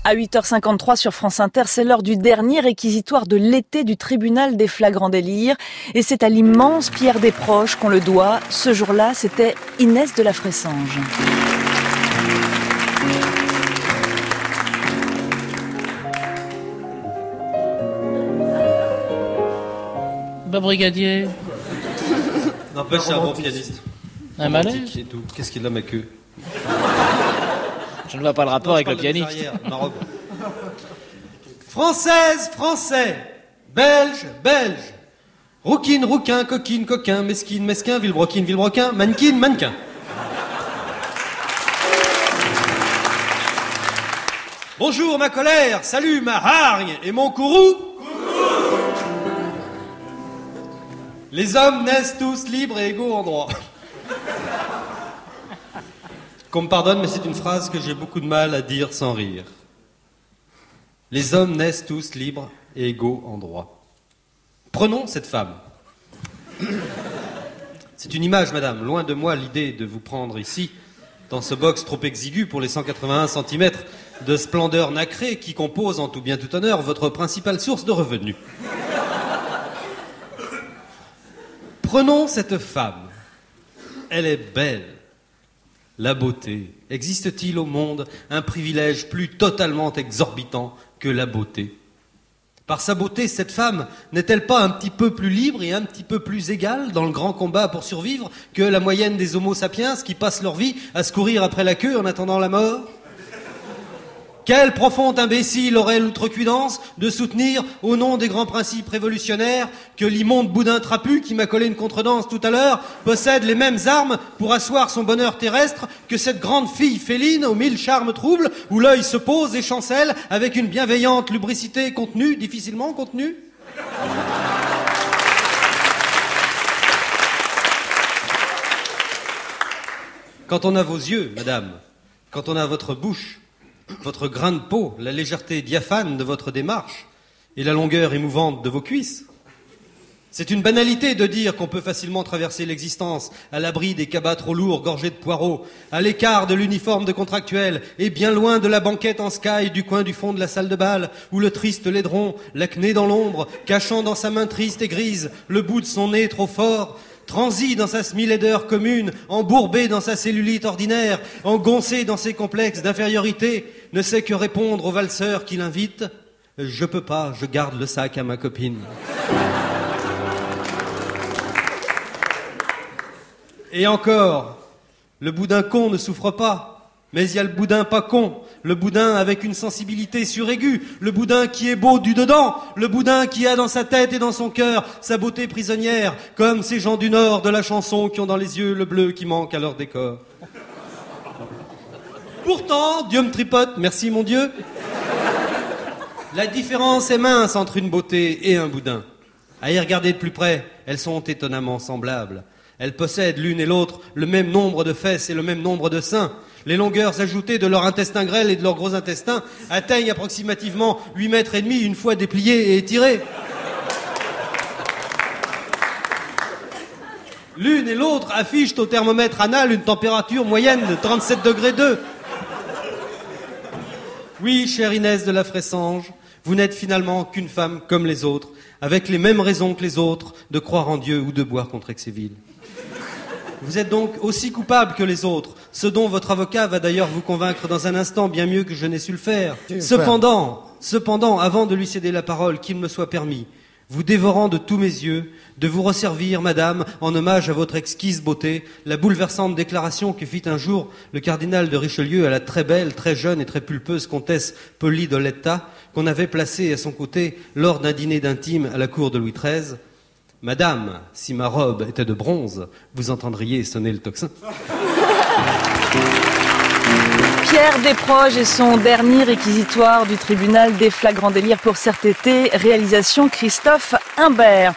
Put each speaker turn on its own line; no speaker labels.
À 8h53 sur France Inter, c'est l'heure du dernier réquisitoire de l'été du tribunal des flagrants délires. Et c'est à l'immense Pierre Desproges qu'on le doit. Ce jour-là, c'était Inès de la Fressange.
Bah, brigadier.
N'empêche, c'est un bon pianiste.
Un malaise
et tout. Qu'est-ce qu'il a, ma queue?
Je ne vois pas le rapport avec le pianiste.
Ma robe. Française, français, belge, belge, rouquine, rouquin, coquine, coquin, mesquine, mesquin, villebroquine, villebroquin, mannequin, mannequin. Bonjour ma colère, salut ma hargne et mon courroux. Les hommes naissent tous libres et égaux en droit. Qu'on me pardonne, mais c'est une phrase que j'ai beaucoup de mal à dire sans rire. Les hommes naissent tous libres et égaux en droit. Prenons cette femme. C'est une image, madame. Loin de moi l'idée de vous prendre ici, dans ce box trop exigu pour les 181 cm de splendeur nacrée qui compose en tout bien tout honneur votre principale source de revenus. Prenons cette femme. Elle est belle. La beauté. Existe-t-il au monde un privilège plus totalement exorbitant que la beauté? Par sa beauté, cette femme n'est-elle pas un petit peu plus libre et un petit peu plus égale dans le grand combat pour survivre que la moyenne des homo sapiens qui passent leur vie à se courir après la queue en attendant la mort? Quel profond imbécile aurait l'outrecuidance de soutenir, au nom des grands principes révolutionnaires, que l'immonde boudin trapu qui m'a collé une contredanse tout à l'heure possède les mêmes armes pour asseoir son bonheur terrestre que cette grande fille féline aux 1000 charmes troubles où l'œil se pose et chancelle avec une bienveillante lubricité contenue, difficilement contenue? Quand on a vos yeux, madame, quand on a votre bouche, votre grain de peau, la légèreté diaphane de votre démarche et la longueur émouvante de vos cuisses. C'est une banalité de dire qu'on peut facilement traverser l'existence à l'abri des cabas trop lourds gorgés de poireaux, à l'écart de l'uniforme de contractuel et bien loin de la banquette en sky du coin du fond de la salle de bal où le triste laidron, l'acné dans l'ombre, cachant dans sa main triste et grise le bout de son nez trop fort, transi dans sa semi-laideur commune, embourbé dans sa cellulite ordinaire, engoncé dans ses complexes d'infériorité, ne sait que répondre au valseur qui l'invite « Je peux pas, je garde le sac à ma copine. » Et encore, le boudin con ne souffre pas, mais il y a le boudin pas con, le boudin avec une sensibilité suraiguë, le boudin qui est beau du dedans, le boudin qui a dans sa tête et dans son cœur sa beauté prisonnière, comme ces gens du Nord de la chanson qui ont dans les yeux le bleu qui manque à leur décor. Pourtant, Dieu me tripote, merci mon Dieu, la différence est mince entre une beauté et un boudin. À y regarder de plus près, elles sont étonnamment semblables. Elles possèdent l'une et l'autre le même nombre de fesses et le même nombre de seins. Les longueurs ajoutées de leur intestin grêle et de leur gros intestin atteignent approximativement 8 mètres et demi une fois dépliées et étirées. L'une et l'autre affichent au thermomètre anal une température moyenne de 37 degrés 2. Oui, chère Inès de la Fressange, vous n'êtes finalement qu'une femme comme les autres, avec les mêmes raisons que les autres de croire en Dieu ou de boire contre Excéville. Vous êtes donc aussi coupable que les autres, ce dont votre avocat va d'ailleurs vous convaincre dans un instant bien mieux que je n'ai su le faire. Cependant, avant de lui céder la parole, qu'il me soit permis, vous dévorant de tous mes yeux, de vous resservir, madame, en hommage à votre exquise beauté, la bouleversante déclaration que fit un jour le cardinal de Richelieu à la très belle, très jeune et très pulpeuse comtesse Polydoletta, qu'on avait placée à son côté lors d'un dîner d'intime à la cour de Louis XIII. Madame, si ma robe était de bronze, vous entendriez sonner le tocsin.
Pierre Desproges et son dernier réquisitoire du tribunal des flagrants délires pour cet été, réalisation Christophe Imbert.